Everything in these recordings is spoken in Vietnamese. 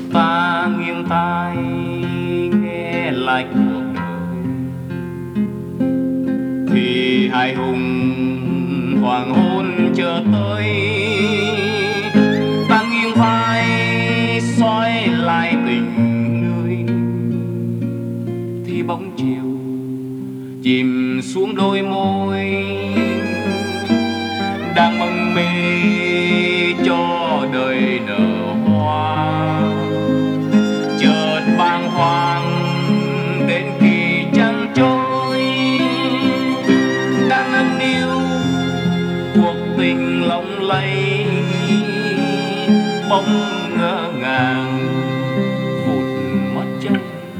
ta nghiêng tai nghe lại cuộc đời thì hai hùng hoàng hôn chờ tới. Ta nghiêng vai soi lại tình người thì bóng chiều chìm xuống đôi môi đang mong mê cho đời nở hoa. Chợt bàng hoàng đến kỳ trăng trôi đang nâng niu cuộc tình lộng lẫy bỗng ngỡ ngàng vụt mất chân.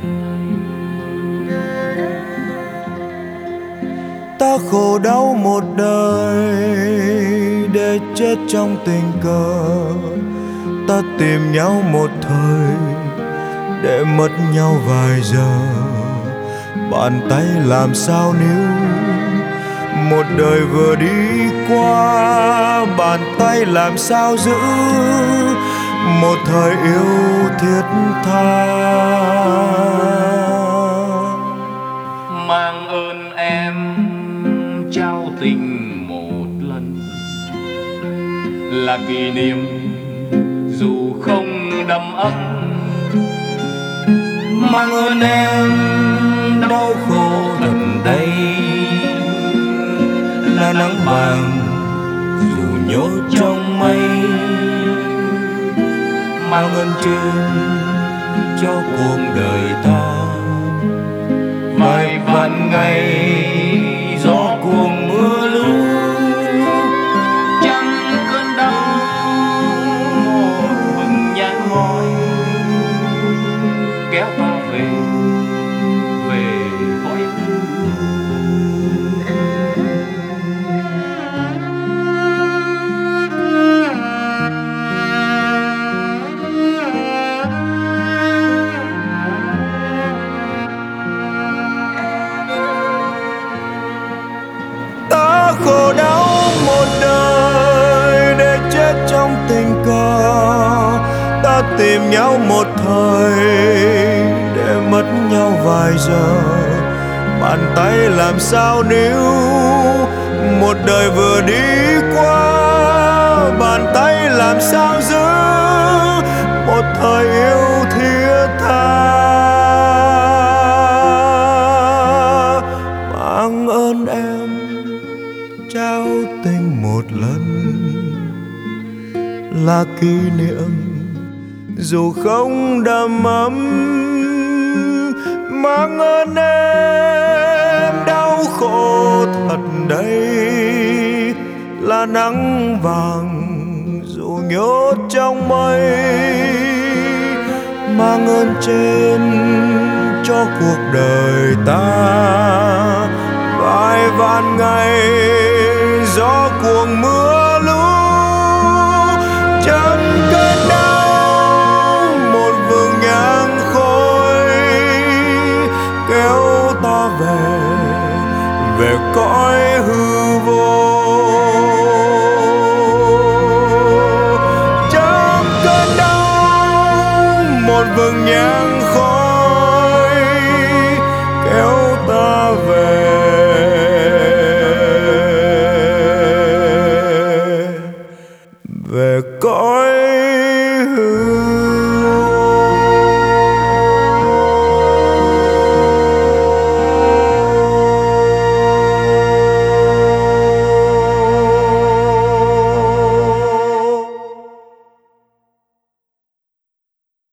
Ta khổ đau một đời để chết trong tình cờ. Ta tìm nhau một thời để mất nhau vài giờ. Bàn tay làm sao níu một đời vừa đi qua. Bàn tay làm sao giữ một thời yêu thiết tha. Mang ơn em trao tình một lần là kỷ niệm dù không đậm ấm. Mang ơn em đau khổ thật đây là nắng vàng dù nhốt trong mây. Mang ơn trên cho cuộc đời ta vài vạn ngày gió cuồng mưa lũ. Chẳng cơn đau một vầng nhang ngói kéo ta về cõi hư. Ta khổ đau một đời để chết trong tình cờ. Ta tìm nhau một thời để mất nhau vài giờ. Bàn tay làm sao níu một đời vừa đi qua. Bàn tay làm sao giữ một thời yêu thiết tha. Mang ơn em trao tình một lần là kỷ niệm dù không đầm ấm. Mang ơn em đau khổ thật đây là nắng vàng dù nhốt trong mây. Mang ơn trên cho cuộc đời ta vài vạn ngày gió cuồng mưa lũ. Chẳng cơn đau một vầng nhang khói kéo ta về cõi hư vô. Chẳng cơn đau một vầng nhang khói kéo ta về cõi hư